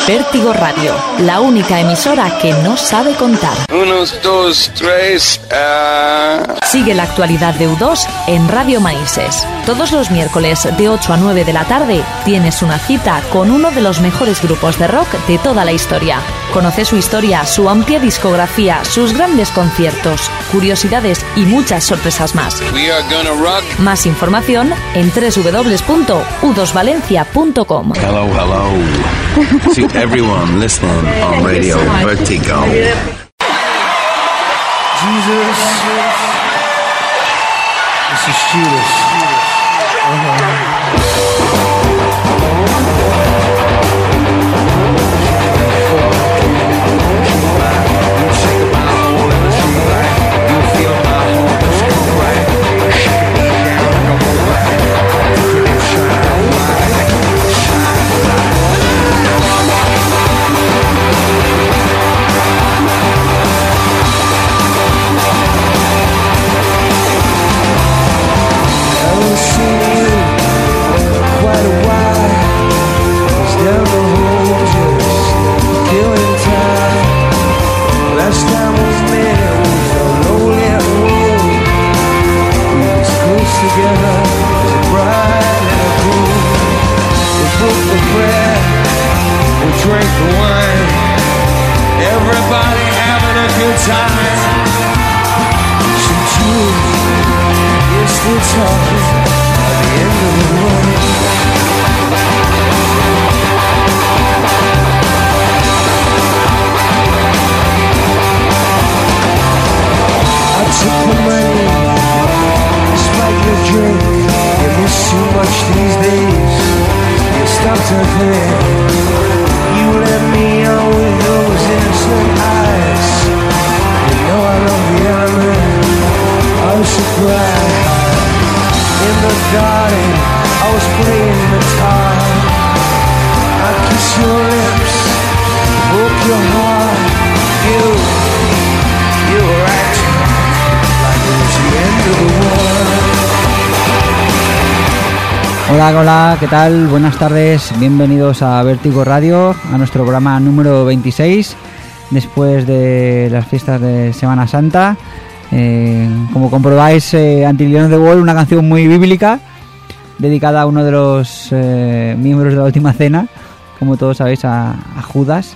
Vértigo Radio, la única emisora que no sabe contar. 1, 2, 3... Sigue la actualidad de U2 en Radio Manises. Todos los miércoles de 8 a 9 de la tarde tienes una cita con uno de los mejores grupos de rock de toda la historia. Conoce su historia, su amplia discografía, sus grandes conciertos, curiosidades y muchas sorpresas más. We are gonna rock. Más información en www.u2valencia.com. Hello, hello. To everyone listening on Radio Vertigo. Jesus, this is Judas. Hola, ¿qué tal? Buenas tardes, bienvenidos a Vértigo Radio, a nuestro programa número 26, después de las fiestas de Semana Santa. Como comprobáis, Until the Wall, una canción muy bíblica, dedicada a uno de los miembros de la Última Cena, como todos sabéis, a Judas.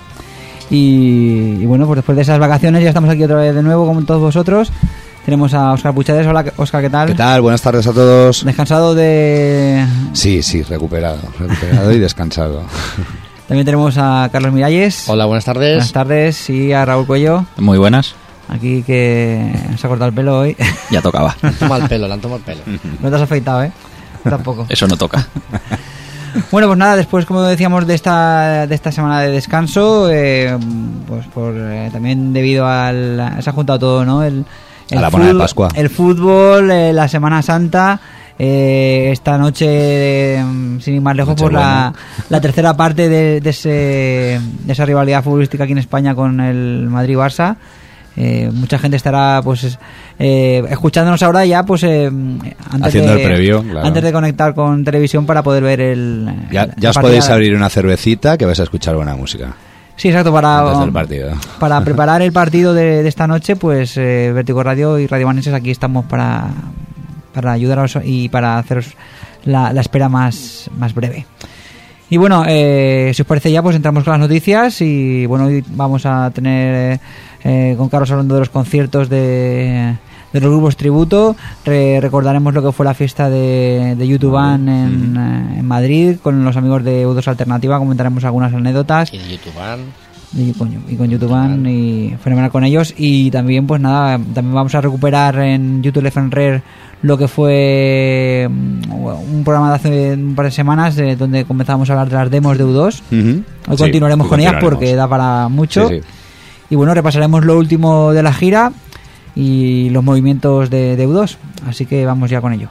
Y bueno, pues después de esas vacaciones ya estamos aquí otra vez de nuevo con todos vosotros. Tenemos a Óscar Puchades. Hola, Óscar, ¿qué tal? ¿Qué tal? Buenas tardes a todos. ¿Descansado de...? Sí, recuperado y descansado. También tenemos a Carlos Miralles. Hola, buenas tardes. Buenas tardes. Y a Raúl Cuello. Muy buenas. Aquí que se ha cortado el pelo hoy. Ya tocaba. Le han tomado el pelo. No te has afeitado, ¿eh? Tampoco. Eso no toca. Bueno, pues nada, después, como decíamos, de esta semana de descanso, pues también debido se ha juntado todo, ¿no? A la buena de Pascua. El fútbol, la Semana Santa, esta noche, sin ir más lejos, por la tercera parte de esa rivalidad futbolística aquí en España con el Madrid-Barça. Mucha gente estará pues escuchándonos ahora ya pues haciendo el previo, claro, antes de conectar con televisión para poder ver ya os podéis abrir una cervecita que vais a escuchar buena música. Sí, exacto, antes del partido. Para preparar el partido de esta noche, pues Vértigo Radio y Radio Manises aquí estamos para ayudaros y para haceros la espera más breve. Y bueno, si os parece ya, pues entramos con las noticias. Y bueno, hoy vamos a tener con Carlos hablando de los conciertos de los grupos tributo. Recordaremos lo que fue la fiesta de YouTube en Madrid con los amigos de U2 Alternativa. Comentaremos algunas anécdotas. Y de YouTube y con YouTube y fenomenal con ellos. Y también pues nada, también vamos a recuperar en YouTube FM Rare lo que fue un programa de hace un par de semanas donde comenzamos a hablar de las demos de U2. Hoy continuaremos con ellas porque da para mucho. Sí. Y bueno, repasaremos lo último de la gira y los movimientos de U2. Así que vamos ya con ello.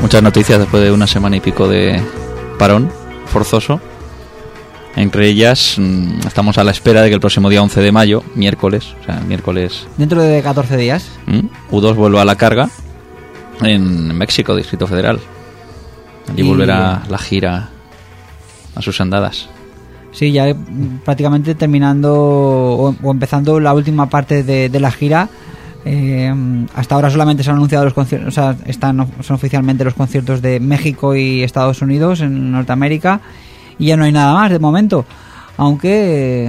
muchas noticias después de una semana y pico de parón forzoso. Entre ellas, estamos a la espera de que el próximo día 11 de mayo, miércoles, dentro de 14 días, U2 vuelva a la carga en México, Distrito Federal. Allí volverá la gira a sus andadas. Sí, ya prácticamente terminando o empezando la última parte de la gira. Hasta ahora solamente se han anunciado los conciertos, o sea, son oficialmente los conciertos de México y Estados Unidos en Norteamérica, y ya no hay nada más de momento, aunque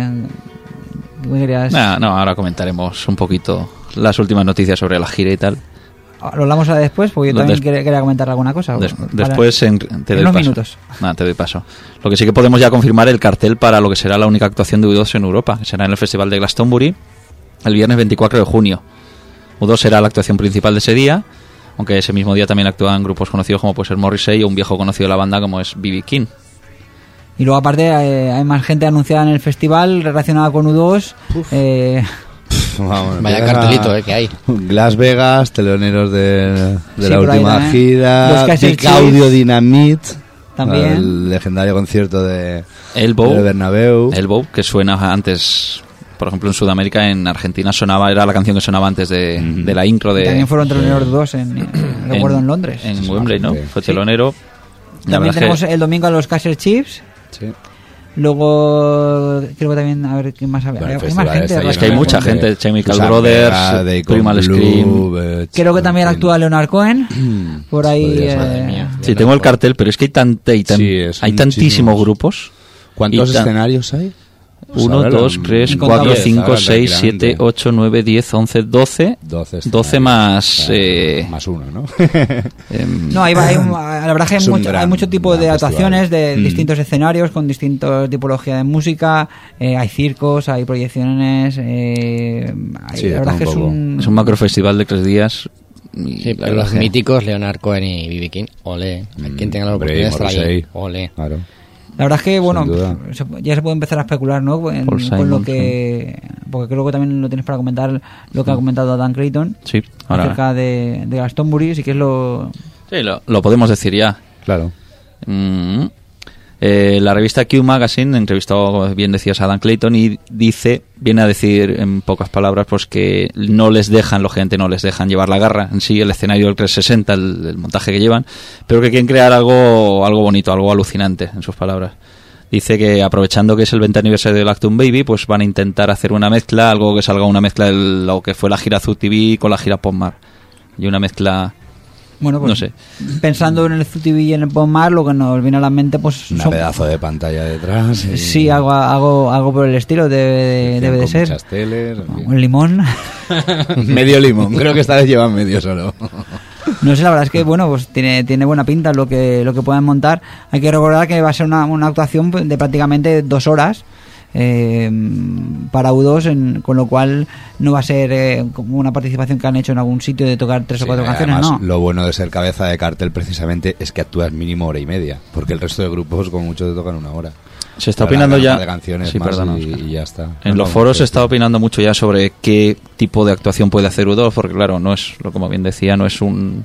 no, ahora comentaremos un poquito las últimas noticias sobre la gira y tal. Lo hablamos ahora después, porque yo también quería comentar alguna cosa. Después te doy unos paso. Minutos. Te doy paso. Lo que sí que podemos ya confirmar el cartel para lo que será la única actuación de U2 en Europa, que será en el Festival de Glastonbury el viernes 24 de junio. U2 será la actuación principal de ese día, aunque ese mismo día también actúan grupos conocidos como puede ser Morrissey o un viejo conocido de la banda como es B.B. King. Y luego aparte hay más gente anunciada en el festival relacionada con U2. Vamos, vaya cartelito que hay. Las Vegas, teloneros de la por última gira, Big Audio Dynamite, también el legendario concierto de Elbow, del Bernabéu. Elbow, que suena antes, por ejemplo en Sudamérica, en Argentina era la canción que sonaba antes de la intro de... También fueron teloneros dos recuerdo en Londres. En Wembley, ¿no? Fue telonero. También tenemos el domingo a los Kaiser Chiefs. Sí. Luego creo que también, a ver qué más había. Bueno, hay más gente. Es que hay mucha gente. Chemical Brothers, Primal Scream. Creo que también actúa Leonard Cohen. Por ahí. Sí, tengo el cartel, pero es que hay tantísimos grupos. ¿Cuántos escenarios hay? 1, 2, 3, 4, 5, 6, 7, 8, 9, 10, 11, 12. 12 más... más uno, ¿no? No, la verdad que hay mucho tipo de actuaciones de distintos escenarios con distintas tipologías de música. Hay circos, hay proyecciones. La verdad que es un macrofestival de 3 días. Sí, pero los míticos Leonard Cohen y B.B. King, ole. Quien tenga la oportunidad de estar ahí, ole. Claro. La verdad es que, bueno, ya se puede empezar a especular, ¿no? Con lo que... Porque creo que también lo tienes para comentar lo que ha comentado Dan Clayton. Sí, ahora. Acerca de Glastonbury, sí que es lo... Sí, lo podemos decir ya. Claro. La revista Q Magazine entrevistó, bien decías, a Dan Clayton y viene a decir en pocas palabras pues que lógicamente no les dejan llevar la garra en sí, el escenario del 360, el montaje que llevan, pero que quieren crear algo bonito, algo alucinante, en sus palabras. Dice que aprovechando que es el 20 aniversario de Actum Baby, pues van a intentar hacer una mezcla, algo que salga una mezcla de lo que fue la gira Zoo TV con la gira Pop Mar, y una mezcla... Bueno, pues no sé. Pensando en el Zoo TV y en el Pop Mar, lo que nos viene a la mente pues un pedazo de pantalla detrás. Sí, algo por el estilo debe de ser. Muchas teles, un limón. Medio limón, creo que esta vez llevan medio solo. No sé, la verdad es que bueno, pues tiene buena pinta lo que puedan montar. Hay que recordar que va a ser una actuación de prácticamente 2 horas. Para U2, con lo cual no va a ser como una participación que han hecho en algún sitio de tocar 3 o 4 canciones, además, no. Lo bueno de ser cabeza de cartel precisamente es que actúas mínimo 1 hora y media, porque el resto de grupos con mucho te tocan 1 hora. Se está opinando ya de canciones sí, más y ya está. En los foros se está opinando mucho ya sobre qué tipo de actuación puede hacer U2, porque claro, no es, como bien decía, no es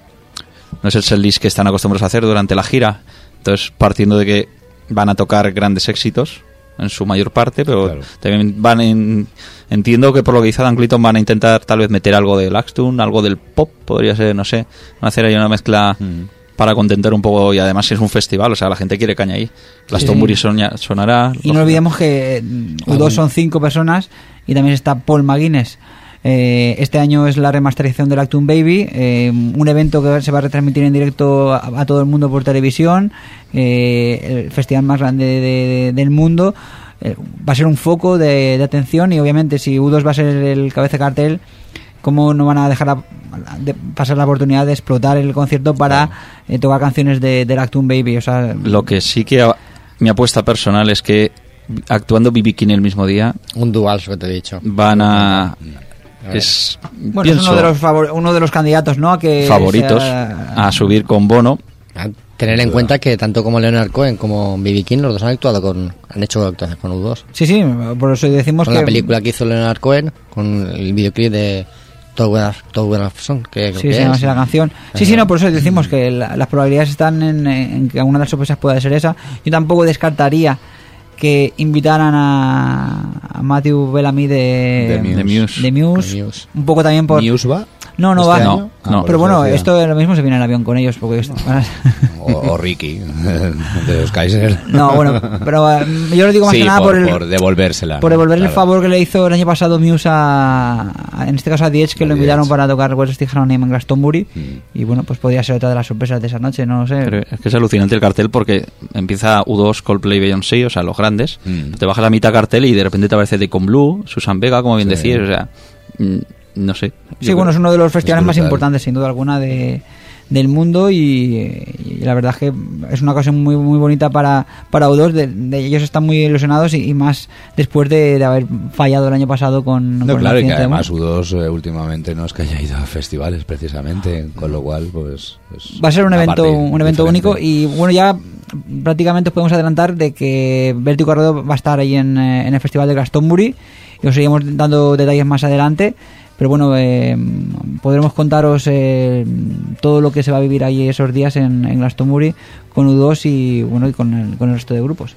el setlist que están acostumbrados a hacer durante la gira. Entonces, partiendo de que van a tocar grandes éxitos en su mayor parte, pero claro, también entiendo que por lo que dice Dan Clayton van a intentar tal vez meter algo del Axtune, algo del pop, podría ser, no sé, van a hacer ahí una mezcla para contentar un poco, y además es un festival, o sea, la gente quiere caña ahí. Glastonbury sonará. Y no olvidemos que U2 son 5 personas y también está Paul McGuinness. Este año es la remasterización del Actum Baby, un evento que se va a retransmitir en directo a todo el mundo por televisión, el festival más grande del mundo. Va a ser un foco de atención, y obviamente si U2 va a ser el cabeza de cartel, ¿cómo no van a dejar pasar la oportunidad de explotar el concierto para tocar canciones del Actum Baby? O sea, lo que sí que mi apuesta personal es que actuando B.B. King el mismo día, un dual, que te he dicho, van a... es uno de los candidatos, ¿no? Favoritos a subir con Bono. A tener en cuenta que tanto como Leonard Cohen como B.B. King, los dos han hecho actuaciones con U2. Sí, por eso decimos con la película que hizo Leonard Cohen, con el videoclip de Todo buenas son. Sí, se llama así la canción. Sí, no, por eso decimos que las probabilidades están en que alguna de las sorpresas pueda ser esa. Yo tampoco descartaría que invitaran a Matthew Bellamy de Muse. Un poco también por... ¿Muse va? No ¿Este va. año? No, pero bueno, esto lo mismo se viene en avión con ellos. Porque o Ricky, de los Kaiser. No, bueno, pero yo lo digo más que nada por devolvérsela. Por devolver el favor que le hizo el año pasado Muse en este caso a The Edge, que lo invitaron para tocar What's Still Harmony en Glastonbury. Y bueno, pues podría ser otra de las sorpresas de esa noche, no lo sé. Pero es que es alucinante el cartel porque empieza U2, Coldplay, Beyoncé, o sea, los grandes. Te baja la mitad cartel y de repente te aparece Deacon Blue, Susan Vega, como bien decís, o sea... No sé. Sí, bueno, es uno de los festivales más importantes, sin duda alguna, del mundo y la verdad es que es una ocasión muy muy bonita para U2. Ellos están muy ilusionados y más después de haber fallado el año pasado con claro, y que además U2 últimamente no es que haya ido a festivales precisamente, con lo cual pues va a ser un evento único. Y bueno, ya prácticamente os podemos adelantar de que Vértigo Radio va a estar ahí en el festival de Glastonbury y os seguimos dando detalles más adelante. Pero bueno, podremos contaros todo lo que se va a vivir ahí esos días en Glastonbury con U2 y bueno y con el resto de grupos.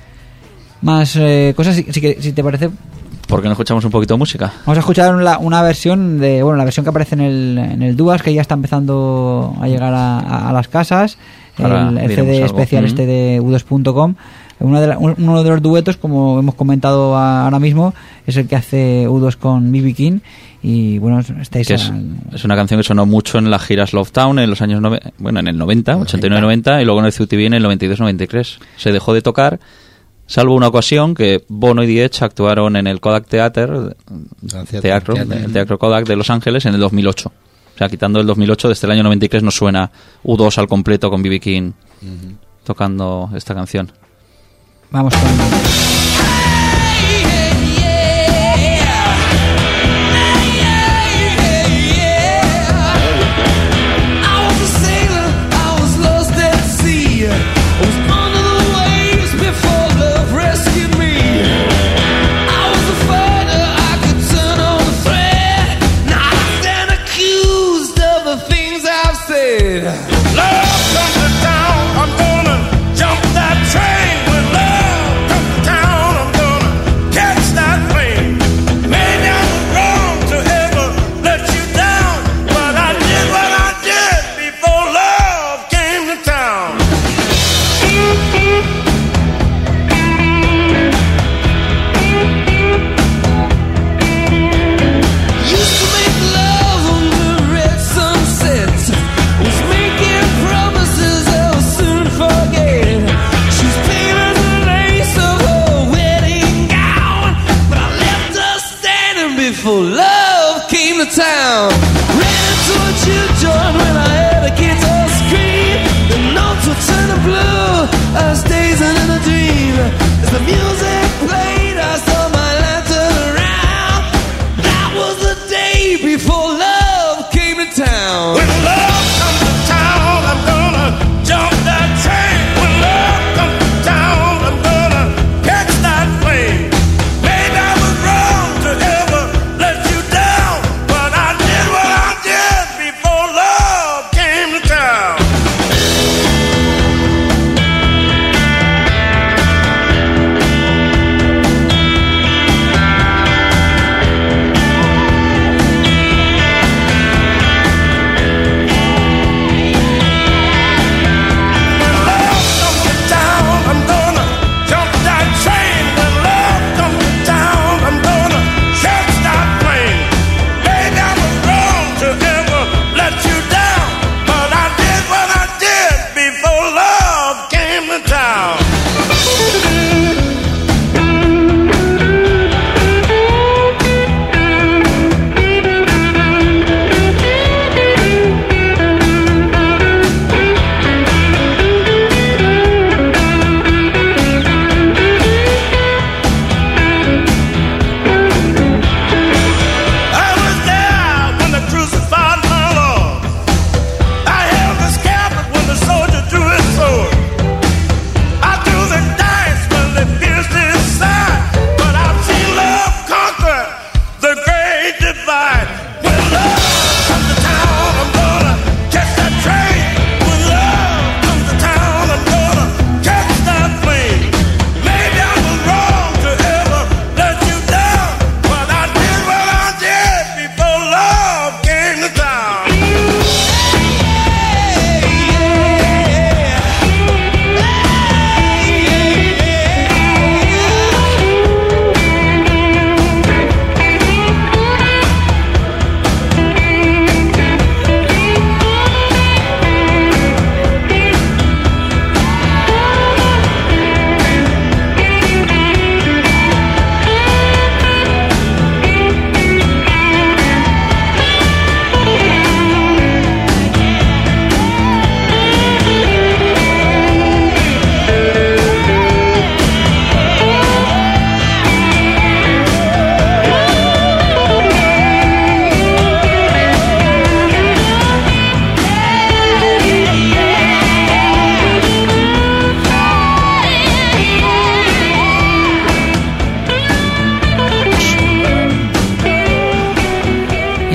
Más cosas, si te parece. ¿Por qué no escuchamos un poquito de música? Vamos a escuchar una versión la versión que aparece en el Duas, que ya está empezando a llegar a las casas. El CD especial de U2.com. Uno de los duetos, como hemos comentado ahora mismo, es el que hace U2 con B.B. King. Y bueno, es una canción que sonó mucho en las giras Love Town en los años en el 90, 89-90, y luego en el CUTV en el 92-93. Se dejó de tocar, salvo una ocasión que Bono y The Edge actuaron en el Kodak Theater, el Teatro Kodak de Los Ángeles, en el 2008. O sea, quitando el 2008, desde el año 93 no suena U2 al completo con B.B. King tocando esta canción. Vamos con...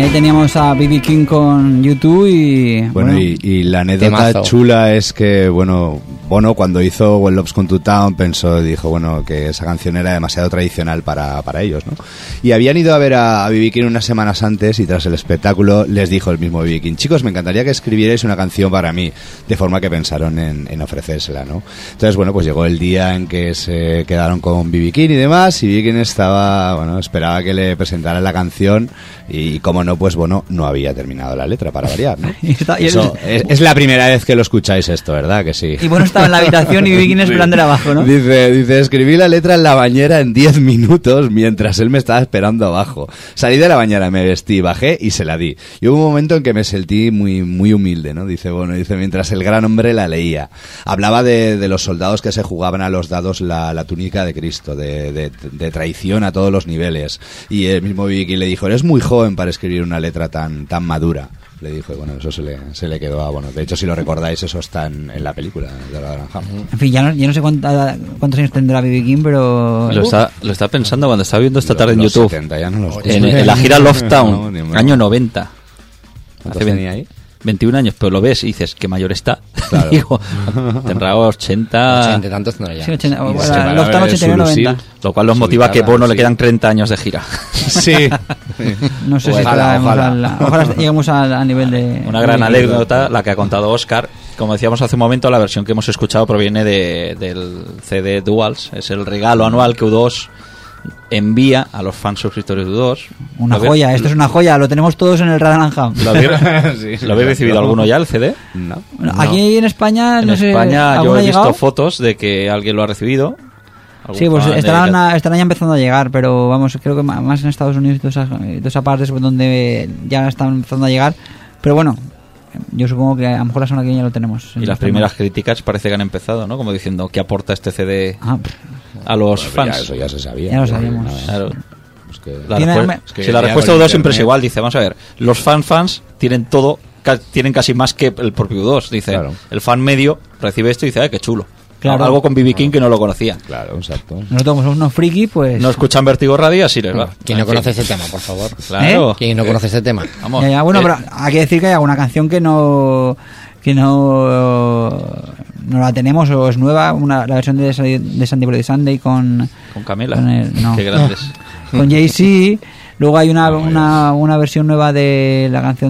ahí teníamos a B.B. King con YouTube y... Bueno, y la anécdota temazo. chula es que, bueno, Bono cuando hizo When Love's Come to Town dijo, bueno, que esa canción era demasiado tradicional para ellos, ¿no? Y habían ido a ver a B.B. King unas semanas antes y tras el espectáculo les dijo el mismo B.B. King, chicos, me encantaría que escribierais una canción para mí, de forma que pensaron en ofrecérsela, ¿no? Entonces, bueno, pues llegó el día en que se quedaron con B.B. King y demás, y B.B. King esperaba que le presentaran la canción y como no, pues Bono no había terminado la letra, para variar, ¿no? Es la primera vez que lo escucháis esto, ¿verdad? Que sí. Y bueno, estaba en la habitación y B.B. King esperando abajo, ¿no? Dice, escribí la letra en la bañera en 10 minutos mientras él me estaba esperando abajo. Salí de la bañera, me vestí, bajé y se la di. Y hubo un momento en que me sentí muy, muy humilde, ¿no? Dice, mientras el gran hombre la leía. Hablaba de los soldados que se jugaban a los dados la túnica de Cristo, de traición a todos los niveles. Y el mismo B.B. King le dijo, eres muy joven para escribir una letra tan madura. Le dijo, y bueno, eso se le quedó a Bono. De hecho, si lo recordáis, eso está en la película de Rotherham. En fin, ya no sé cuántos años tendrá B.B. King, pero... Lo está pensando cuando está viendo esta tarde en YouTube. 70, ya no los en la gira Love Town, año 90. ¿Cuántos tenía ahí? 21 años, pero lo ves y dices, qué mayor está. Claro. Digo, tendrá 80... 80 tantos tendrá ya. Sí, 80, Y bueno, se va a Love Town ver 89, su 90. lucir. Lo cual nos motiva que Bono le quedan 30 años de gira. Sí. No sé Ojalá, si ojalá lleguemos al nivel de... Una gran anécdota, la que ha contado Oscar. Como decíamos hace un momento, la versión que hemos escuchado proviene del CD Duals. Es el regalo anual que U2 envía a los fans suscriptores de U2. Una joya, esto es una joya, lo tenemos todos en el Rotherham. ¿Lo habéis recibido alguno ya, el CD? No. Bueno, aquí en España, En no sé, España yo ¿alguno he ha visto llegado? fotos de que alguien lo ha recibido. Sí, pues estarán ya empezando a llegar, pero vamos, creo que más en Estados Unidos y todas esas partes donde ya están empezando a llegar. Pero bueno, yo supongo que a lo mejor la semana que viene ya lo tenemos. Y las primeras críticas parece que han empezado, ¿no? Como diciendo, ¿qué aporta este CD a los fans? Eso ya se sabía. Ya lo sabíamos. Claro. Es que- Si la respuesta de U2 siempre es igual, dice, vamos a ver, los fans tienen todo, tienen casi más que el propio U2, dice, Claro. el fan medio recibe esto y dice, qué chulo. Claro. Algo con B.B. King que no lo conocía. Claro, exacto. Nosotros somos unos friki, pues... No escuchan Vértigo Radio y así les va. ¿Quién no En fin. conoce ese tema, por favor? Claro. ¿Quién no conoce ese tema? Vamos. Ya, bueno, pero hay que decir que hay alguna canción que no la tenemos o es nueva, la versión de Sandy Bloody Sunday con Camela. no. Qué grandes. Con Jay-Z. Luego hay una versión nueva de la canción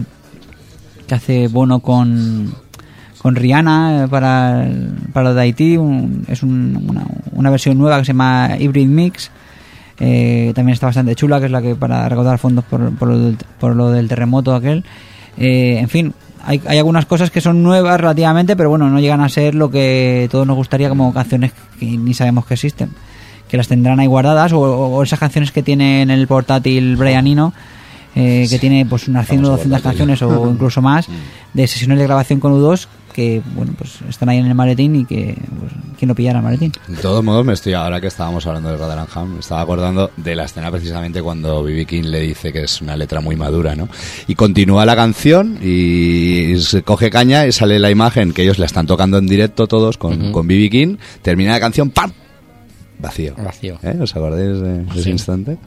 que hace Bono con Rihanna para lo de Haití. Es una versión nueva que se llama Hybrid Mix. También está bastante chula, que es la que para recaudar fondos por lo del terremoto aquel. En fin, hay algunas cosas que son nuevas relativamente, pero bueno, no llegan a ser lo que todos nos gustaría, como canciones que ni sabemos que existen, que las tendrán ahí guardadas, o esas canciones que tiene en el portátil Brian Eno, que tiene pues unas 100 o 200 canciones o incluso más de sesiones de grabación con U2 que bueno, pues están ahí en el maletín y que pues, ¿quién lo pillara el maletín? De todos modos, ahora que estábamos hablando de Rotherham, me estaba acordando de la escena precisamente cuando B.B. King le dice que es una letra muy madura, ¿no? Y continúa la canción y se coge caña y sale la imagen que ellos la están tocando en directo todos con B.B. King, termina la canción, ¡pam! Vacío. ¿Os acordáis de ese instante?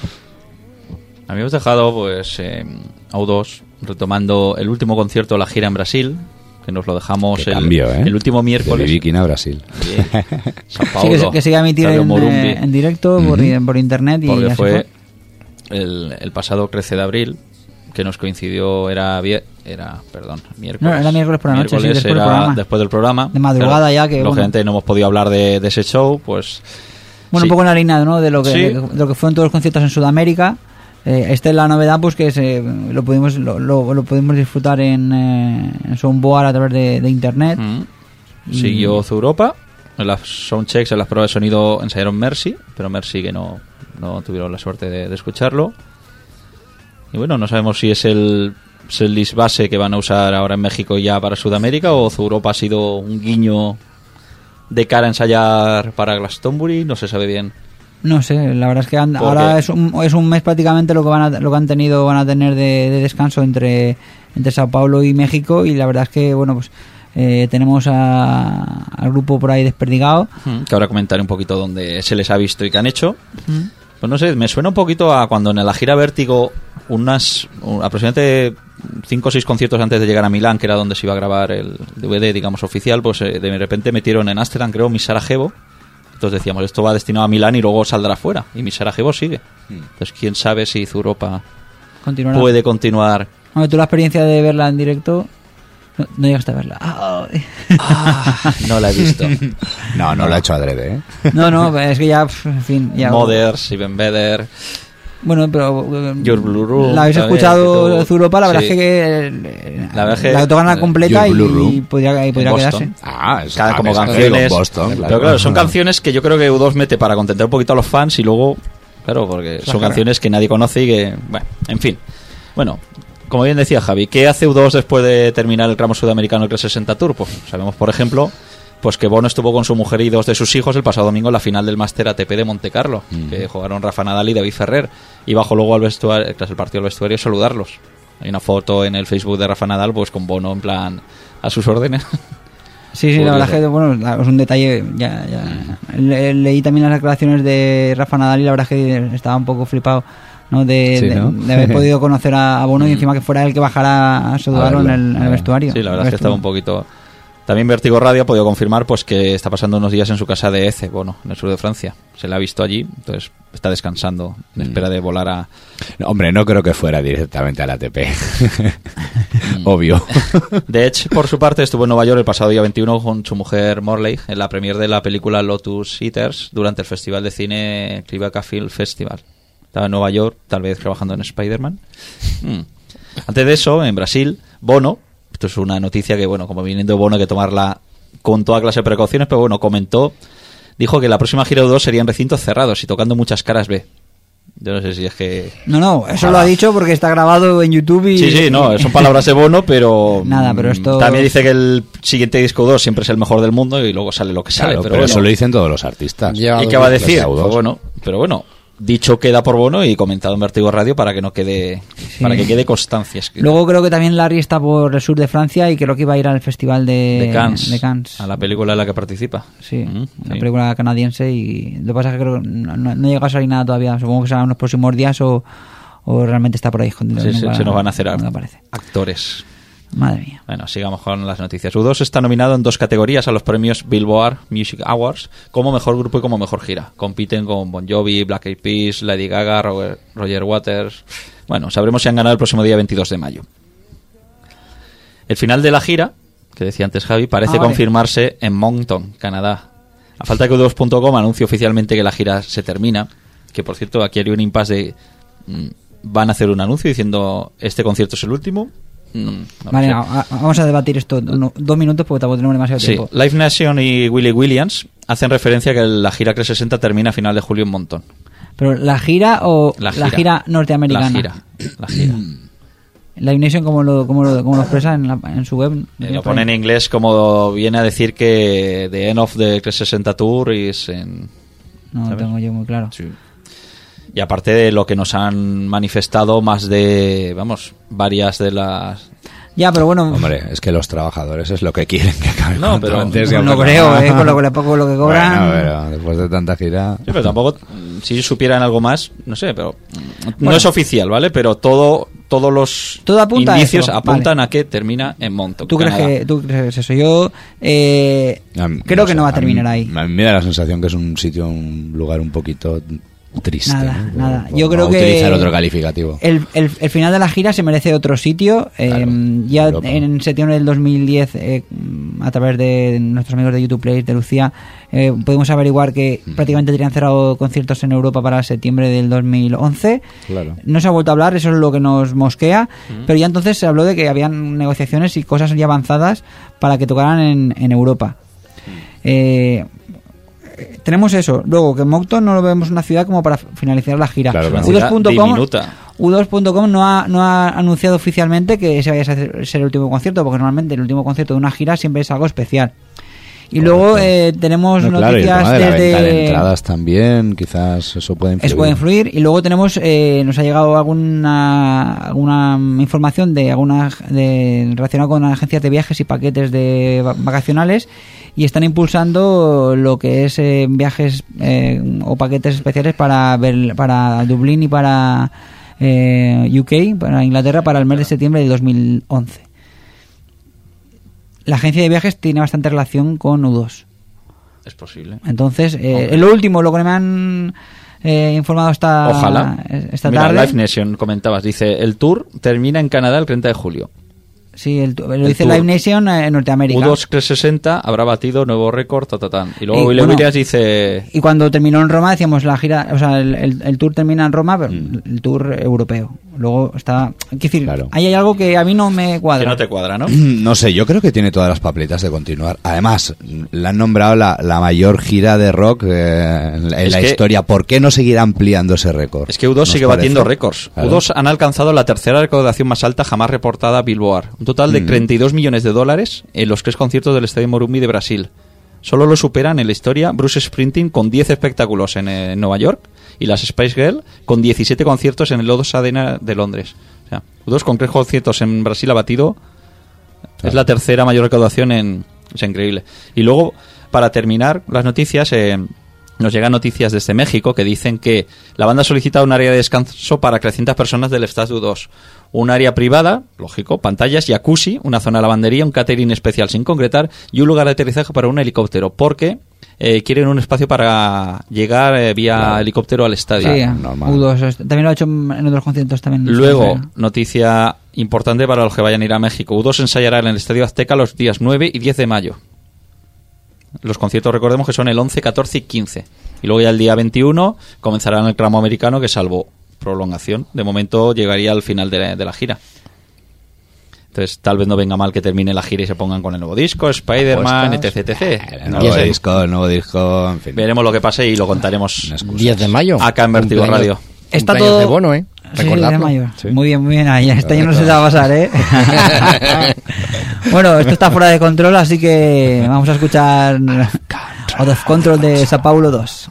Habíamos dejado pues a U2 retomando el último concierto de la gira en Brasil, que nos lo dejamos el último miércoles. De B.B. King a Brasil. San Paulo, sí, que se iba a emitir en directo por internet. Porque así fue el pasado 13 de abril, que nos coincidió, miércoles. No, era miércoles por la noche, sí, después del programa. De madrugada ya, que lógicamente no hemos podido hablar de ese show, pues... Bueno, un poco en la línea, ¿no? de lo que fueron todos los conciertos en Sudamérica. Esta es la novedad, pues que lo pudimos disfrutar en Soundboard a través de internet. Siguió Europa. En las soundchecks, en las pruebas de sonido ensayaron Mercy, pero Mercy que no tuvieron la suerte de escucharlo. Y bueno, no sabemos si es el setlist base que van a usar ahora en México ya para Sudamérica, o Europa ha sido un guiño de cara a ensayar para Glastonbury, no se sabe bien. No sé, la verdad es que ahora es un mes prácticamente lo que van a tener de descanso entre Sao Paulo y México, y la verdad es que bueno, pues tenemos al grupo por ahí desperdigado. Que ahora comentaré un poquito dónde se les ha visto y qué han hecho. Pues no sé, me suena un poquito a cuando en la gira Vértigo aproximadamente 5 o 6 conciertos antes de llegar a Milán, que era donde se iba a grabar el DVD, digamos, oficial, pues de repente metieron en Ámsterdam, creo, Mi Sarajevo. Entonces decíamos, esto va destinado a Milán y luego saldrá fuera. Y Mi Sarajevo sigue. Entonces, quién sabe si Zuropa puede continuar. Hombre, tú la experiencia de verla en directo, no llegaste a verla. No la he visto. No lo ha hecho adrede, ¿eh? No, es que ya, en fin. Ya, Mothers, Even Better. Bueno, pero Your Blue Room, la habéis escuchado Zuropa, la verdad sí. es que la verdad es que la tocan la completa y podría quedarse. Es como canciones. Boston, claro. Pero claro, son canciones que yo creo que U2 mete para contentar un poquito a los fans y luego, claro, porque son canciones que nadie conoce y que, bueno, en fin. Bueno, como bien decía Javi, ¿qué hace U2 después de terminar el ramo sudamericano del 360 Tour? Pues sabemos, por ejemplo, pues que Bono estuvo con su mujer y 2 de sus hijos el pasado domingo en la final del Master ATP de Montecarlo, que jugaron Rafa Nadal y David Ferrer, y bajó luego al vestuario, tras el partido del vestuario, a saludarlos. Hay una foto en el Facebook de Rafa Nadal pues con Bono en plan a sus órdenes. Sí, la verdad es que bueno, es un detalle. Leí también las declaraciones de Rafa Nadal y la verdad es que estaba un poco flipado, ¿no? De haber podido conocer a Bono y encima que fuera el que bajara a saludarlo en el vestuario. Sí, la verdad es que estaba un poquito... También Vértigo Radio ha podido confirmar pues que está pasando unos días en su casa de Ece, Bono, en el sur de Francia. Se la ha visto allí, entonces está descansando en espera de volar a... No, hombre, no creo que fuera directamente al ATP. Obvio. De hecho, por su parte, estuvo en Nueva York el pasado día 21 con su mujer Morley en la premiere de la película Lotus Eaters durante el Festival de Cine Tribeca Film Festival. Estaba en Nueva York, tal vez trabajando en Spider-Man. Antes de eso, en Brasil, Bono... Esto es una noticia que, bueno, como viniendo de Bono hay que tomarla con toda clase de precauciones, pero bueno, dijo que la próxima gira U2 sería en recintos cerrados y tocando muchas caras B. Yo no sé si es que... No, eso lo ha dicho porque está grabado en YouTube y... Sí, son palabras de Bono, pero... Nada, pero esto... También dice que el siguiente disco U2 siempre es el mejor del mundo y luego sale lo que sale. Claro, pero bueno, eso lo dicen todos los artistas. ¿Y qué va a decir? Pues bueno, dicho queda por Bono y comentado en Vértigo Radio para que no quede... Para que quede constancia escrita. Luego creo que también Larry está por el sur de Francia y creo que iba a ir al festival de Cannes. A la película en la que participa. Sí, la película canadiense, y lo que pasa es que creo que no llega a salir nada todavía. Supongo que será en los próximos días o realmente está por ahí escondido. Sí, se nos van a hacer actores. Madre mía. Bueno, sigamos con las noticias. U2 está nominado en 2 categorías a los premios Billboard Music Awards como mejor grupo y como mejor gira. Compiten con Bon Jovi, Black Eyed Peas, Lady Gaga, Roger Waters. Bueno, sabremos si han ganado el próximo día 22 de mayo. El final de la gira, que decía antes Javi, parece confirmarse en Moncton, Canadá. A falta de que U2.com anuncie oficialmente que la gira se termina, que por cierto aquí hay un impasse de... van a hacer un anuncio diciendo este concierto es el último. Vale, vamos a debatir esto 2 minutos porque tampoco tenemos demasiado tiempo. Live Nation y Willie Williams hacen referencia a que la gira 360 termina a final de julio en Moncton. ¿Pero la gira o la gira norteamericana? La gira. Live Nation, ¿cómo lo expresa en su web? Lo pone en inglés como viene a decir que The End of the 360 Tour is en... No lo tengo yo muy claro. Sí. Y aparte de lo que nos han manifestado más de, varias de las... Ya, pero bueno... Hombre, es que los trabajadores es lo que quieren que acabe. No, pero antes no creo, con lo que cobran... Bueno, pero después de tanta gira... Sí, pero tampoco, si supieran algo más, no sé, pero... No es oficial, ¿vale? Pero todos los indicios apuntan a que termina en Moncton. ¿Tú crees eso? Yo creo que no va a terminar ahí. A mí me da la sensación que es un lugar un poquito... triste. Nada. Yo creo que utilizar otro calificativo. El final de la gira se merece otro sitio. Ya Europa. En septiembre del 2010, a través de nuestros amigos de YouTube Plays de Lucía, pudimos averiguar que prácticamente tenían cerrado conciertos en Europa para septiembre del 2011. Claro. No se ha vuelto a hablar, eso es lo que nos mosquea, pero ya entonces se habló de que habían negociaciones y cosas ya avanzadas para que tocaran en Europa. Tenemos eso. Luego, que Moncton no lo vemos una ciudad como para finalizar la gira. Claro, U2.com no ha anunciado oficialmente que ese vaya a ser el último concierto, porque normalmente el último concierto de una gira siempre es algo especial. Y luego tenemos noticias desde... La venta de entradas también, quizás eso puede influir. Eso puede influir. Y luego tenemos, nos ha llegado alguna información relacionada con agencias de viajes y paquetes de vacacionales, y están impulsando lo que es viajes o paquetes especiales para Dublín y para UK, para Inglaterra, para el mes de septiembre de 2011. La agencia de viajes tiene bastante relación con U2. Es posible. Entonces, lo último, lo que me han informado Ojalá. esta Mira, tarde. Live Nation, comentabas, dice, el tour termina en Canadá el 30 de julio. Sí, lo dice Live Nation en Norteamérica. U2 360 habrá batido nuevo récord, tatatán. Y luego William Williams dice... Y cuando terminó en Roma decíamos la gira, o sea, el tour termina en Roma, pero el tour europeo. Luego está... Quiero decir, Claro. ahí hay algo que a mí no me cuadra. Que no te cuadra, ¿no? No sé, yo creo que tiene todas las papeletas de continuar. Además, la han nombrado la mayor gira de rock en la historia. ¿Por qué no seguir ampliando ese récord? Es que U2 ¿Nos sigue parece? batiendo récords. Claro. U2 han alcanzado la tercera recaudación más alta jamás reportada a Billboard. Un total de $32 millones en los 3 conciertos del Estadio Morumbi de Brasil. Solo lo superan en la historia Bruce Springsteen con 10 espectáculos en Nueva York y las Spice Girls con 17 conciertos en el O2 Arena de Londres. O sea, U2 con 3 conciertos en Brasil ha batido. Es la tercera mayor recaudación es increíble. Y luego, para terminar las noticias, nos llegan noticias desde México que dicen que la banda ha solicitado un área de descanso para 300 personas del staff de U2. Un área privada, lógico, pantallas, jacuzzi, una zona de lavandería, un catering especial sin concretar y un lugar de aterrizaje para un helicóptero, porque quieren un espacio para llegar vía helicóptero al estadio. Sí, normal. U2 también lo ha hecho en otros conciertos también. Luego, noticia importante para los que vayan a ir a México. U2 ensayará en el Estadio Azteca los días 9 y 10 de mayo. Los conciertos, recordemos que son el 11, 14 y 15. Y luego ya el día 21 comenzará en el tramo americano, que salvo prolongación, de momento llegaría al final de la gira. Entonces tal vez no venga mal que termine la gira y se pongan con el nuevo disco, Spider-Man, etc. El nuevo disco, en fin. Veremos lo que pase y lo contaremos 10 de mayo. acá en Vertigo Radio. Está Cumpleaños todo de Bono, ¿eh? Sí, Recordadlo. de mayo. Sí. Muy bien. Ahí, este año no se te va a pasar, ¿eh? Bueno, esto está fuera de control, así que vamos a escuchar Out of Control de Sao Paulo 2.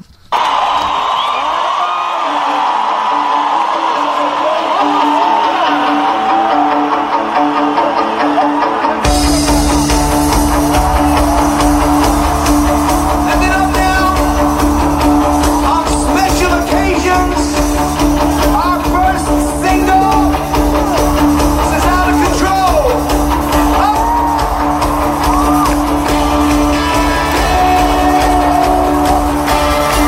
Living up now on special occasions. Our first single. This is Out of Control. Up.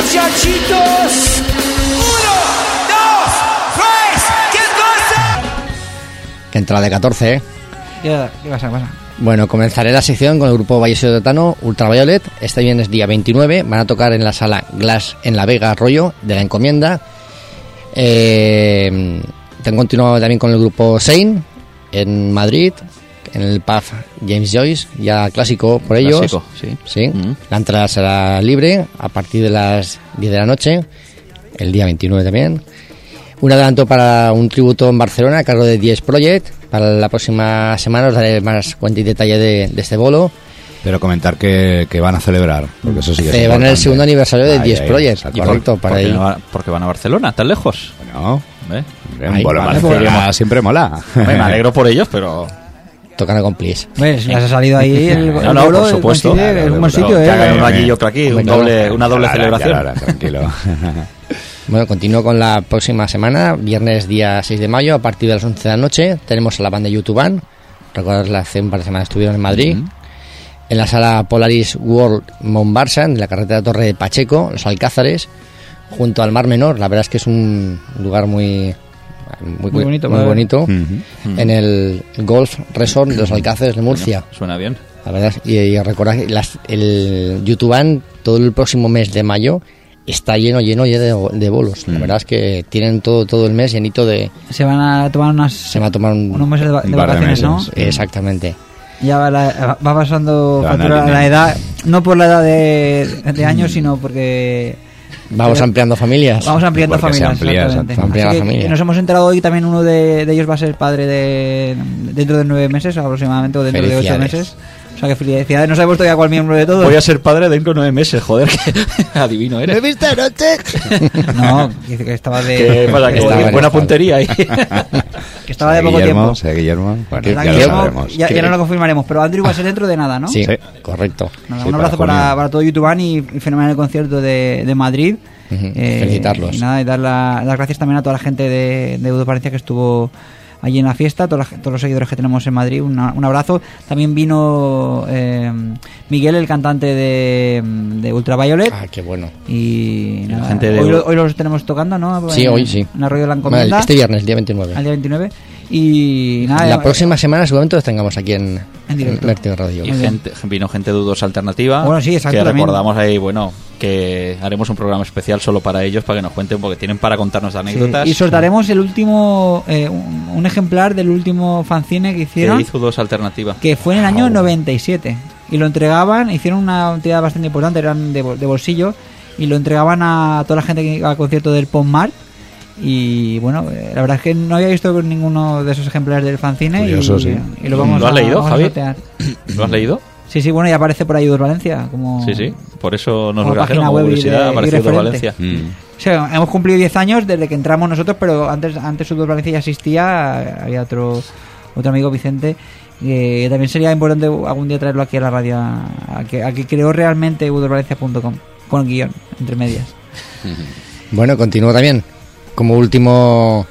muchachitos. 1, 2, 3, ¿qué pasa? Que entra de 14, ¿eh? ¿Qué pasa? Bueno, comenzaré la sección con el grupo Vallesoletano Ultraviolet. Este viernes día 29 van a tocar en la sala Glass en La Vega Arroyo de la Encomienda. Tengo continuado también con el grupo Sein en Madrid, en el pub James Joyce, ya clásico por ellos. Clásico, sí. La entrada será libre a partir de las 10 de la noche, el día 29 también. Un adelanto para un tributo en Barcelona a cargo de 10 Project. Para la próxima semana os daré más cuenta y detalle de este bolo. Pero comentar que van a celebrar, porque eso sí que es van en el importante. segundo aniversario de 10 Project, exacto. correcto, para porque, ahí. porque van a Barcelona, tan lejos. Bueno, un Ahí, bolo en vale, Barcelona siempre mola. Me alegro por ellos, pero... Tocan a Complis. ¿Ves? Les ha salido ahí el No, bolo, por supuesto. coincide, es un buen Claro, sitio, Que hagan uno allí y ¿eh? otro aquí, Hombre, una doble celebración. Ahora, tranquilo. Bueno, continúo con la próxima semana, viernes día 6 de mayo, a partir de las 11 de la noche. Tenemos a la banda YouTube. Recordarla, hace un par de semanas estuvieron en Madrid. En la sala Polaris World Montbarsan, en la carretera Torre de Pacheco, Los Alcázares, junto al Mar Menor. La verdad es que es un lugar muy bonito. Muy bonito. En el Golf Resort de Los Alcázares de Murcia. Suena bien. La verdad, y recordad que el YouTube todo el próximo mes de mayo está lleno de bolos. La verdad es que tienen todo el mes llenito de... Se van a tomar unos meses de par de vacaciones, ¿no? meses. Exactamente. Ya va pasando Van factura al la edad, no por la edad de años, sino porque... Vamos ampliando familias. Vamos ampliando Porque se familias, amplía, exactamente. se amplía Así la que familia. nos hemos enterado hoy también uno de ellos va a ser padre dentro de 9 meses aproximadamente, o dentro de 8 Felicidades. meses. O sea que felicidades, no sabemos todavía cuál miembro de todos. Voy a ser padre dentro de 9 meses, joder, que adivino eres. ¿Lo he visto anoche? No, dice que estaba de... ¿Qué pasa? Que Estaba en buena el puntería ahí. que estaba de poco tiempo. Guillermo. Bueno, Que- ya Que lo Guillermo, sabremos. ya no lo confirmaremos, pero Andrew va a ser dentro de nada, ¿no? Sí, Sí. correcto. Nada, Sí, un abrazo para junio. para todo YouTube y fenomenal el concierto de Madrid. Felicitarlos. Y nada, y dar las gracias también a toda la gente de Eudo Valencia que estuvo allí en la fiesta, todos los seguidores que tenemos en Madrid, un abrazo. También vino Miguel, el cantante de Ultraviolet. Ah, qué bueno. Y la nada, gente de- hoy los tenemos tocando, ¿no? Sí, hoy sí. En Arroyo de la Encomienda. Este viernes, día 29. Al día 29. Y nada, La próxima semana seguramente los tengamos aquí en directo. Vértigo Radio. Y vino gente de Dudos Alternativa. Bueno, sí, exacto, Que también. recordamos ahí, bueno, que haremos un programa especial solo para ellos, para que nos cuenten, porque tienen para contarnos anécdotas. Y soltaremos el último, un ejemplar del último fanzine que Que hicieron, hizo Dudos Alternativa. que fue en el año 97. Y lo entregaban, hicieron una entidad bastante importante, eran de bolsillo, y lo entregaban a toda la gente que iba al concierto del Pont Mar. Y bueno, la verdad es que no había visto ninguno de esos ejemplares del fanzine. Curioso, y, sí. y lo vamos ¿Lo has a, leído, vamos a Javi? sortear. ¿Lo has leído? Sí, sí, bueno, y aparece por ahí Udor Valencia. Como, Sí, por eso nos como lo trajeron página como web y curiosidad, de- y apareció Dudos referente. Valencia. O sea, hemos cumplido 10 años desde que entramos nosotros, pero antes Udor Valencia ya existía, había otro amigo, Vicente, que también sería importante algún día traerlo aquí a la radio, a que creó realmente udorvalencia.com, con guión, entre medias. Bueno, continúo también. Como último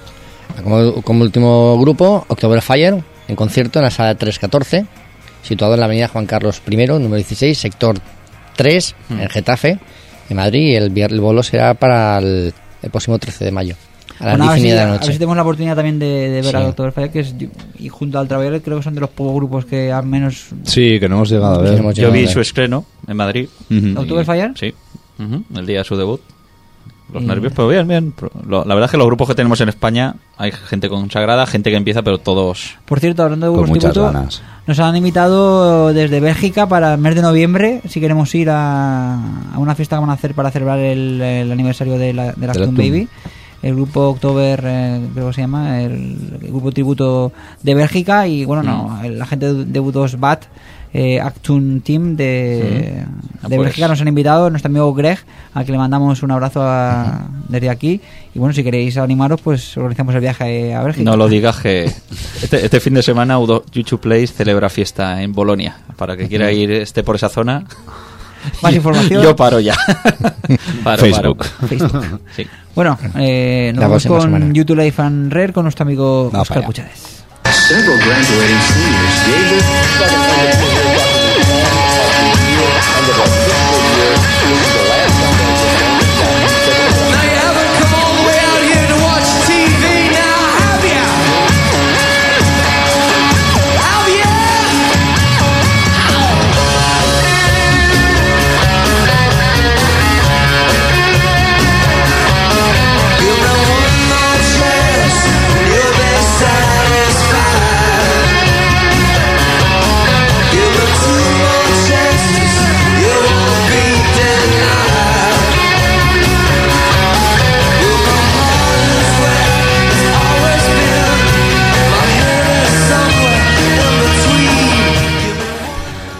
grupo, October Fire, en concierto en la sala 314, situado en la avenida Juan Carlos I, número 16, sector 3, en Getafe, en Madrid. Y el bolo será para el próximo 13 de mayo, a las Bueno, 10:30 de la a ver noche. si tenemos la oportunidad también de ver Sí. a October Fire, que es, y junto al Ultraviolet creo que son de los pocos grupos que al menos... Sí, que no hemos llegado a ver. Hemos Yo llegado vi a ver. su estreno en Madrid. Ujú. ¿October Fire? Sí, el día de su debut. Los Y- nervios, pero bien. La verdad es que los grupos que tenemos en España, hay gente consagrada, gente que empieza, pero todos... Por cierto, hablando de Con grupos muchas tributo, ganas. nos han invitado desde Bélgica para el mes de noviembre, si queremos ir a una fiesta que van a hacer para celebrar el aniversario de la Toon Baby. El grupo October, creo que se llama, el grupo tributo de Bélgica. Y bueno, la gente de U2 BAT, Actun Team de pues. Bélgica nos han invitado, nuestro amigo Greg, al que le mandamos un abrazo desde aquí. Y bueno, si queréis animaros, pues organizamos el viaje a Bélgica. No lo digas que este fin de semana YouTube Place celebra fiesta en Bolonia. Para que quiera ir esté por esa zona. Más información. Yo paro ya. Facebook. Facebook. Sí. Bueno, nos La vamos próxima con semana. YouTube Life and Rare con nuestro amigo Vamos Oscar para allá. Puchades. Several graduating seniors gave their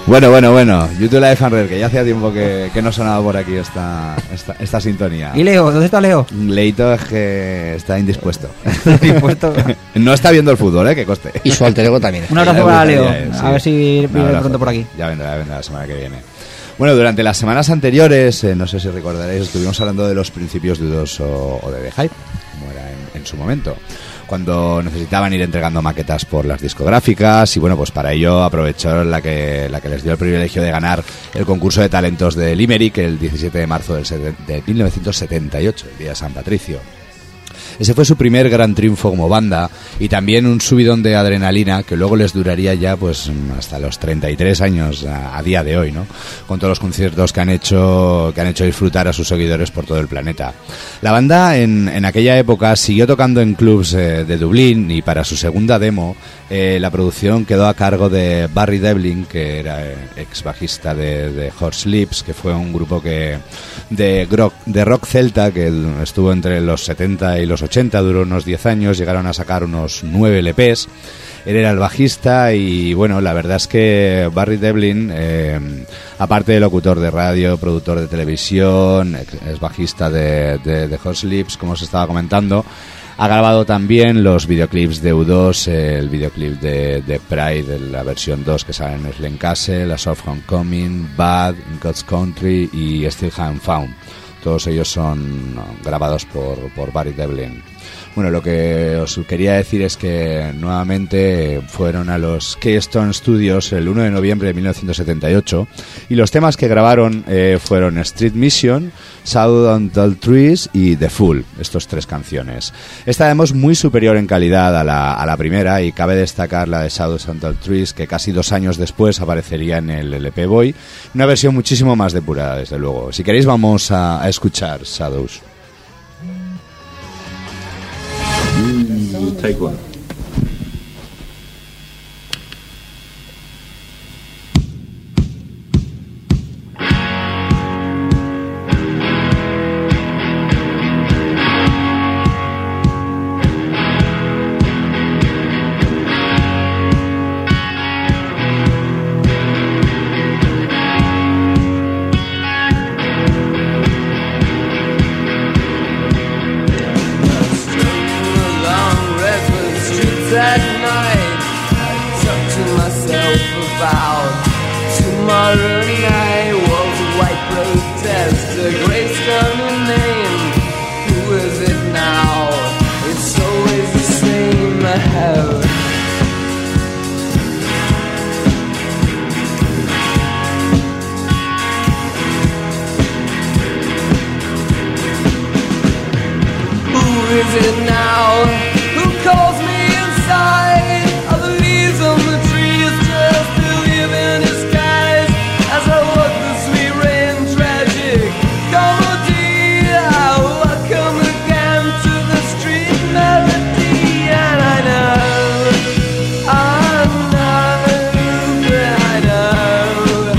Bueno. YouTube Live and Rare, que ya hacía tiempo que no sonaba por aquí esta sintonía. ¿Y Leo? ¿Dónde está Leo? Leito es que está indispuesto. Indispuesto. No está viendo el fútbol, que coste. Y su alter ego también. Un abrazo para Leo. Sí. A ver si viene pronto por aquí. Ya vendrá la semana que viene. Bueno, durante las semanas anteriores, no sé si recordaréis, estuvimos hablando de los principios de U2 o de The Hype, como era en su momento, cuando necesitaban ir entregando maquetas por las discográficas, y bueno, pues para ello aprovecharon la que les dio el privilegio de ganar el concurso de talentos de Limerick el 17 de marzo de 1978, el día de San Patricio. Ese fue su primer gran triunfo como banda, y también un subidón de adrenalina que luego les duraría ya pues hasta los 33 años a día de hoy, ¿no? Con todos los conciertos que han hecho disfrutar a sus seguidores por todo el planeta. La banda en aquella época siguió tocando en clubs de Dublín, y para su segunda demo la producción quedó a cargo de Barry Devlin, que era ex bajista de Horse Lips, que fue un grupo de rock celta que estuvo entre los 70 y los 80, duró unos 10 años, llegaron a sacar unos 9 LPs. Él era el bajista, y bueno, la verdad es que Barry Devlin, aparte de locutor de radio, productor de televisión, es bajista de Horse Lips, como os estaba comentando, ha grabado también los videoclips de U2, el videoclip de Pride, la versión 2 que sale en Slane Castle, A Soft Homecoming, Bad, In God's Country y Still Haven't Found. Todos ellos son grabados por Barry Devlin. Bueno, lo que os quería decir es que nuevamente fueron a los Keystone Studios el 1 de noviembre de 1978, y los temas que grabaron fueron Street Mission, Shadow on Tall Trees y The Fool, estos 3 canciones. Esta demo es muy superior en calidad a la primera, y cabe destacar la de Shadows on Tall Trees, que casi 2 años después aparecería en el LP Boy, una versión muchísimo más depurada, desde luego. Si queréis vamos a escuchar Shadows. Take one. That night I talked to myself about tomorrow night. Was a white protest, a grey stunning name. Who is it now? It's always the same. I have who is it now? Who calls me? Are the leaves on the trees just still live in disguise? As I walk the sweet rain, tragic comedy, I welcome again to the street melody. And I know, that I know,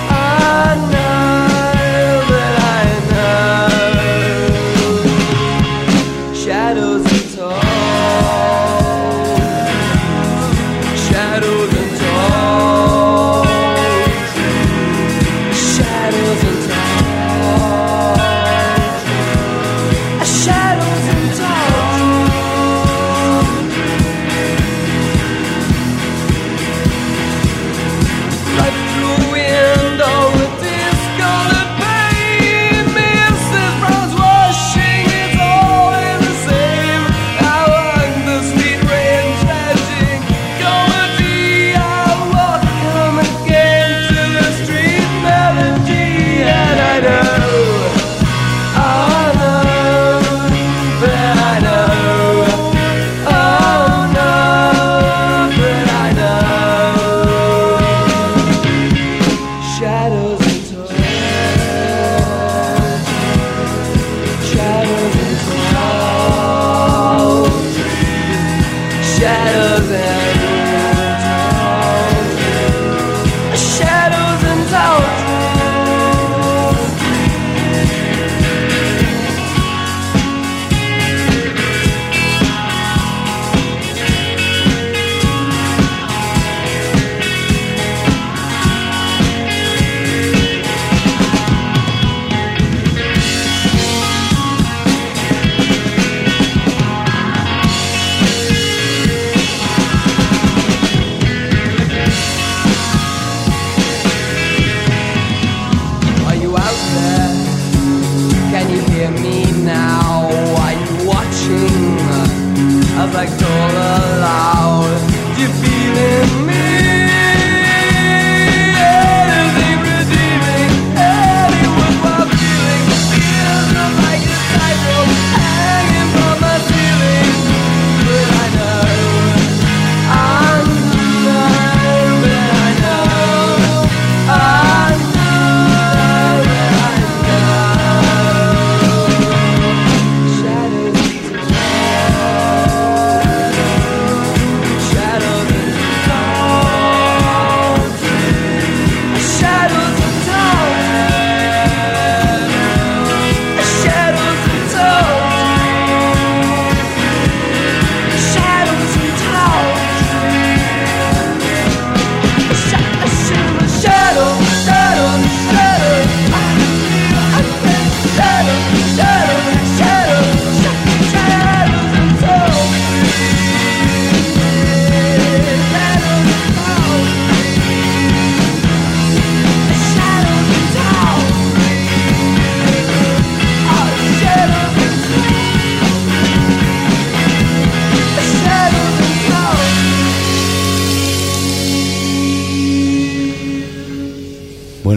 that I know. Shadows and tall.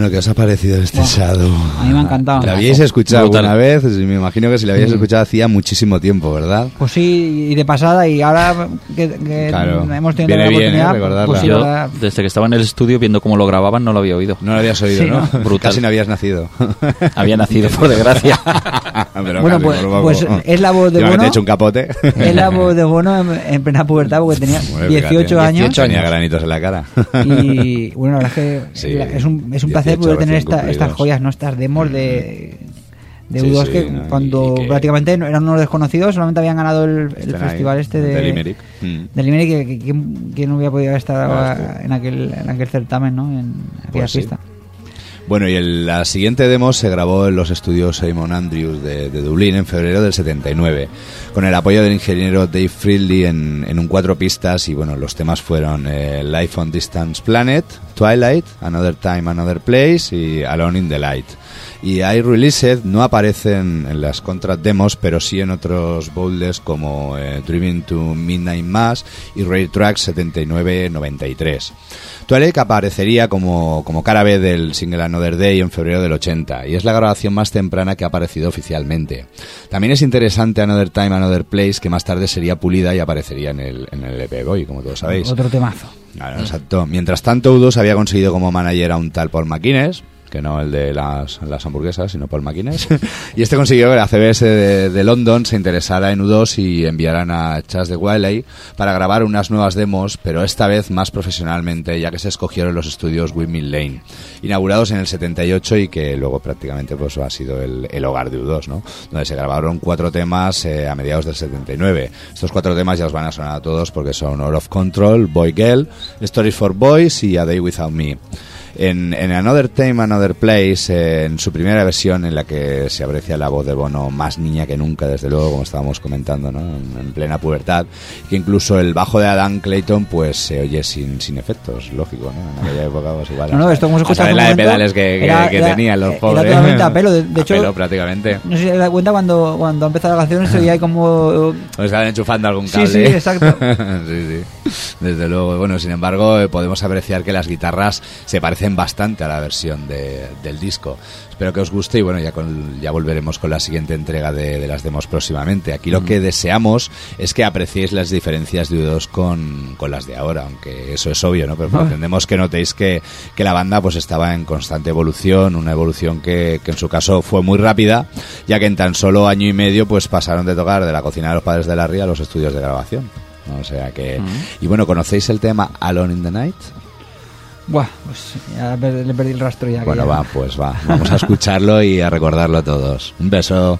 Bueno, ¿qué os ha parecido este Shadow? A mí me ha encantado. ¿La habíais escuchado Brutal. alguna vez? Me imagino que si la habíais escuchado hacía muchísimo tiempo, ¿verdad? Pues sí, y de pasada, y ahora que Claro. hemos tenido Viene la bien, oportunidad, recordarla. pues sí, Yo, ahora- desde que estaba en el estudio viendo cómo lo grababan, no lo había oído. No lo habías oído, Sí, ¿no? ¿no? Brutal. Casi no habías nacido. Había nacido, por desgracia. Pero Bueno, casi, pues, por poco. pues es la voz de Últimamente Bono. he hecho un capote. Es la voz de Bono en plena pubertad, porque tenía Bueno, 18 fíjate, años. Tenía granitos en la cara. Y bueno, la verdad es que Sí, es un 18 placer poder tener recién estas cumplidos. joyas, ¿no? Estas demos de Sí, U2 sí, que ¿no? cuando Y que- prácticamente eran unos desconocidos, solamente habían ganado el Están festival ahí, este de de Limerick. de Limerick, que no hubiera podido estar Claro, es que- en aquel certamen, ¿no? En aquella Pues sí. fiesta. Bueno, y la siguiente demo se grabó en los estudios Simon Andrews de Dublín en febrero del 79, con el apoyo del ingeniero Dave Friedley en un 4 pistas, y bueno, los temas fueron Life on Distant Planet, Twilight, Another Time, Another Place y Alone in the Light. Y I Released no aparecen en las contract demos, pero sí en otros boulders como Driving to Midnight Mass y Rare Tracks 79-93. Twilight aparecería como cara B del single Another Day en febrero del 80, y es la grabación más temprana que ha aparecido oficialmente. También es interesante Another Time, Another Place, que más tarde sería pulida y aparecería en el EP Boy, como todos sabéis. Otro temazo. Claro, exacto. Mientras tanto, U2 había conseguido como manager a un tal Paul McInnes, que no el de las hamburguesas, sino Paul McInnes. Y este consiguió que la CBS de London se interesara en U2 y enviaran a Chas de Wiley para grabar unas nuevas demos, pero esta vez más profesionalmente, ya que se escogieron los estudios Windmill Lane, inaugurados en el 78 y que luego prácticamente pues ha sido el hogar de U2, ¿no? Donde se grabaron 4 temas a mediados del 79. Estos 4 temas ya os van a sonar a todos porque son Out of Control, Boy Girl, Stories for Boys y A Day Without Me. En Another Time, Another Place, en su primera versión en la que se aprecia la voz de Bono más niña que nunca, desde luego, como estábamos comentando, ¿no? En plena pubertad, que incluso el bajo de Adam Clayton pues se oye sin efectos, lógico, ¿no? En aquella época pues igual. No, esto como se escucha hasta en la un de momento, pedales que era tenían los pobres. Era totalmente a pelo, de A hecho, pelo, prácticamente. no sé si te das cuenta cuando ha empezado la canción se oía ahí como... O estaban enchufando algún Sí, cable. sí, exacto. Sí. Desde luego. Bueno, sin embargo, podemos apreciar que las guitarras se parecen bastante a la versión del disco. Espero que os guste y bueno, ya volveremos con la siguiente entrega de las demos próximamente. Aquí lo que deseamos es que apreciéis las diferencias de U2 con las de ahora, aunque eso es obvio, ¿no? Pero pretendemos que notéis que la banda pues estaba en constante evolución, una evolución que en su caso fue muy rápida, ya que en tan solo año y medio pues pasaron de tocar de la cocina de los padres de Larry a los estudios de grabación. O sea que... Y bueno, ¿conocéis el tema Alone in the Night? Buah, pues ya le perdí el rastro ya. Bueno, que ya- vamos a escucharlo y a recordarlo todos. Un beso.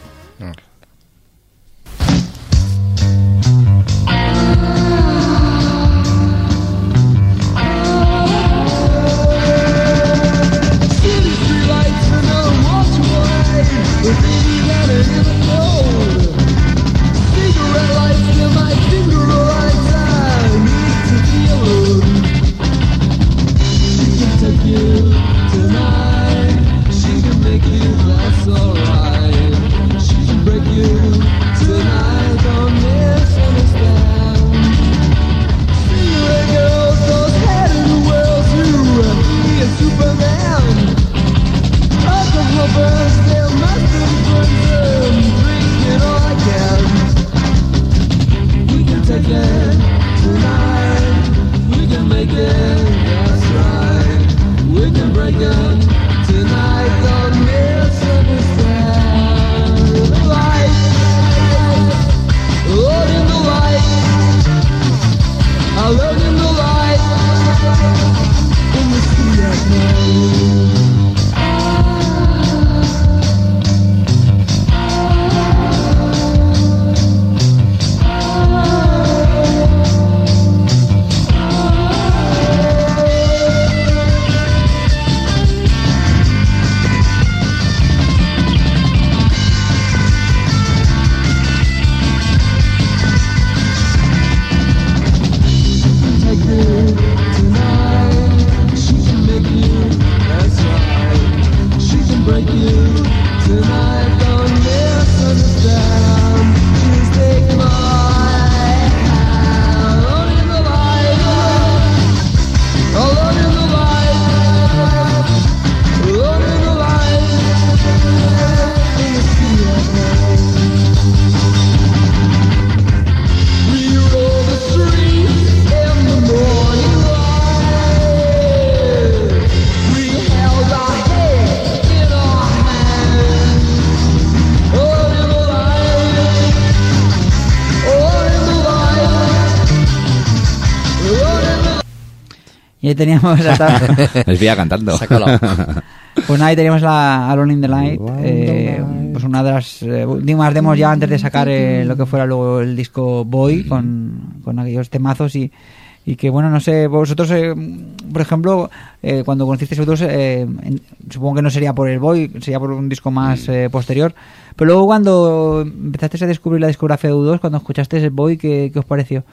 Y ahí teníamos... Les veía cantando. Sácalo. Pues nada, ahí teníamos la Alone in the Light, pues una de las últimas demos ya antes de sacar lo que fuera luego el disco Boy con aquellos temazos y que bueno, no sé, vosotros por ejemplo cuando conocisteis U2 supongo que no sería por el Boy, sería por un disco más posterior, pero luego cuando empezasteis a descubrir la discografía de U2, cuando escuchasteis el Boy, ¿qué os pareció?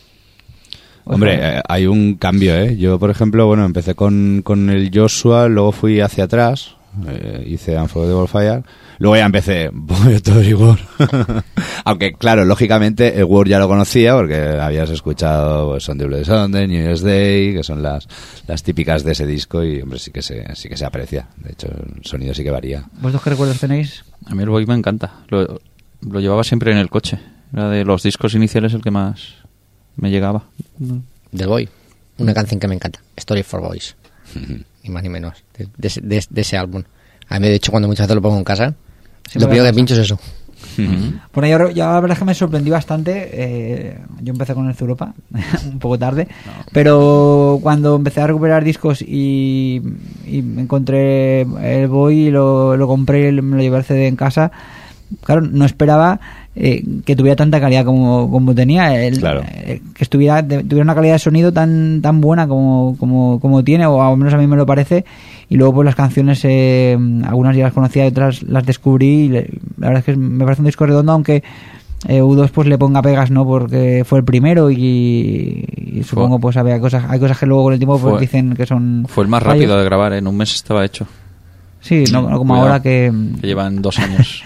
Hombre, hay un cambio, ¿eh? Yo, por ejemplo, bueno, empecé con el Joshua, luego fui hacia atrás, hice Unforgettable Fire, luego ya empecé todo igual. Aunque, claro, lógicamente el Word ya lo conocía porque habías escuchado pues, Sunday Bloody Sunday, New Year's Day, que son las típicas de ese disco y, hombre, sí que se aprecia. De hecho, el sonido sí que varía. ¿Vosotros qué recuerdos tenéis? A mí el Boy me encanta. Lo llevaba siempre en el coche. Era de los discos iniciales el que más me llegaba. Del Boy, una canción que me encanta, Story for Boys, ni más ni menos, de ese álbum. A mí, de hecho, cuando muchas veces lo pongo en casa, lo primero que pincho es eso. Bueno, yo la verdad es que me sorprendí bastante. Yo empecé con el Europa un poco tarde, pero cuando empecé a recuperar discos y encontré el Boy y lo compré, me lo llevé al CD en casa. Claro, no esperaba que tuviera tanta calidad como tenía, claro. Que tuviera una calidad de sonido tan buena como tiene, o al menos a mí me lo parece. Y luego pues las canciones, algunas ya las conocía y otras las descubrí, y la verdad es que me parece un disco redondo, aunque U2 pues le ponga pegas, ¿no? Porque fue el primero y supongo pues hay cosas que luego con el tiempo pues dicen que son... Fue el más rápido de grabar, en un mes estaba hecho. Sí, no como ahora que llevan 2 años.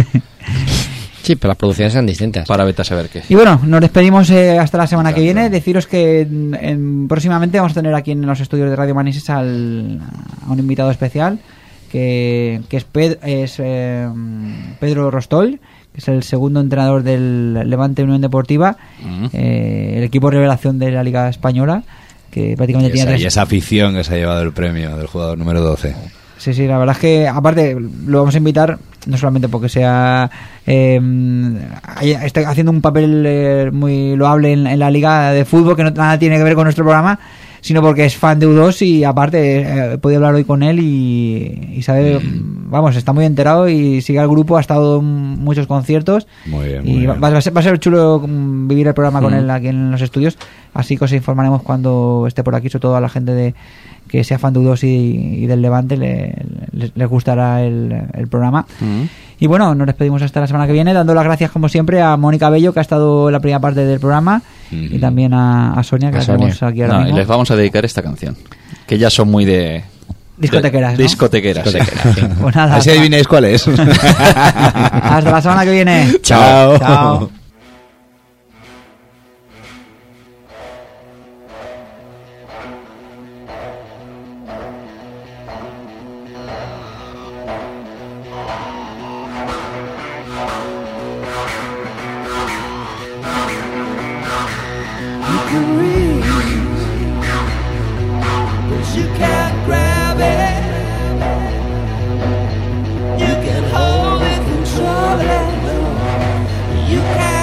Sí, pero las producciones eran distintas. Para vete a saber qué. Y bueno, nos despedimos hasta la semana que viene. Deciros que próximamente vamos a tener aquí en los estudios de Radio Manises a un invitado especial que es Pedro Rostol, que es el segundo entrenador del Levante Unión Deportiva, el equipo revelación de la Liga Española, que prácticamente y esa afición que se ha llevado el premio del jugador número 12. Sí, la verdad es que aparte lo vamos a invitar no solamente porque sea está haciendo un papel muy loable en la liga de fútbol, que no nada tiene que ver con nuestro programa, sino porque es fan de U2 y aparte he podido hablar hoy con él y sabe, vamos, está muy enterado y sigue al grupo, ha estado en muchos conciertos. Muy bien, y va a ser chulo vivir el programa con él aquí en los estudios, así que os informaremos cuando esté por aquí, sobre todo a la gente que sea fan de U2 y del Levante les gustará el programa. Y bueno, nos despedimos hasta la semana que viene, dando las gracias como siempre a Mónica Bello, que ha estado en la primera parte del programa, y también a Sonia, que la tenemos aquí ahora mismo. Y les vamos a dedicar esta canción, que ya son muy de... Discotequeras, ¿no? Discotequeras. Sí. Pues nada, a ver si adivináis cuál es. Hasta la semana que viene. Chao. You can't grab it. You can hold it, control it. You can't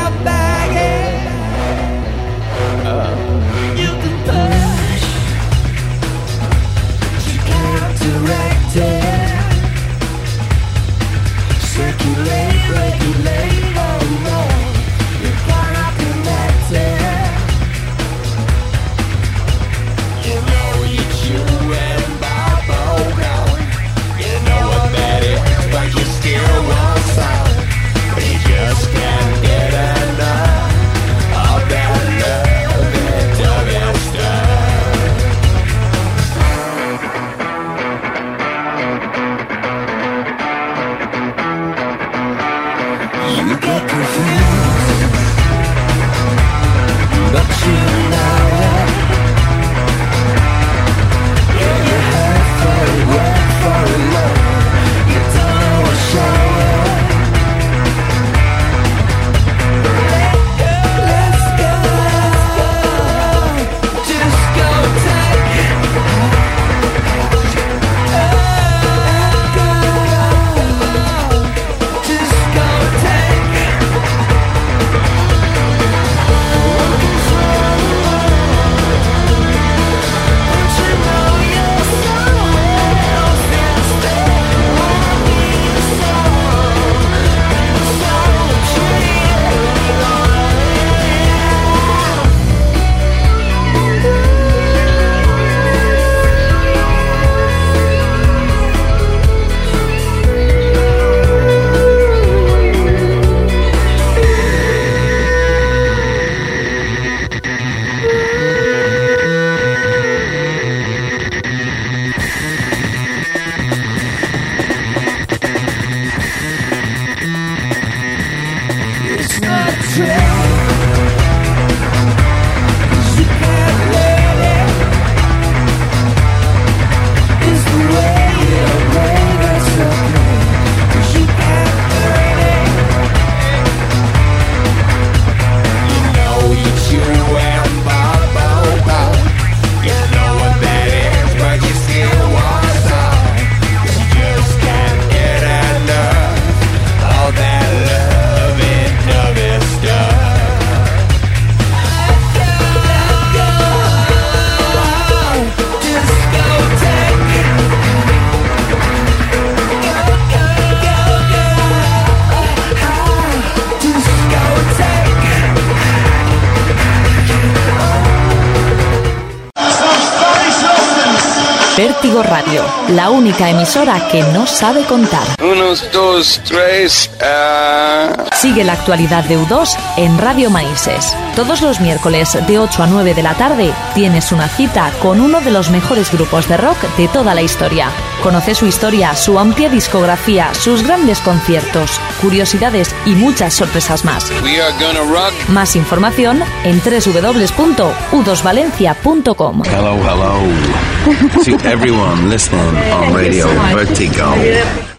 Vértigo Radio, la única emisora que no sabe contar. 1, 2, 3. Sigue la actualidad de U2 en Radio Manises. Todos los miércoles de 8 a 9 de la tarde tienes una cita con uno de los mejores grupos de rock de toda la historia. Conoce su historia, su amplia discografía, sus grandes conciertos, curiosidades y muchas sorpresas más. We are gonna rock. Más información en www.u2valencia.com. Hello, hello. To everyone listening on Radio Vertigo.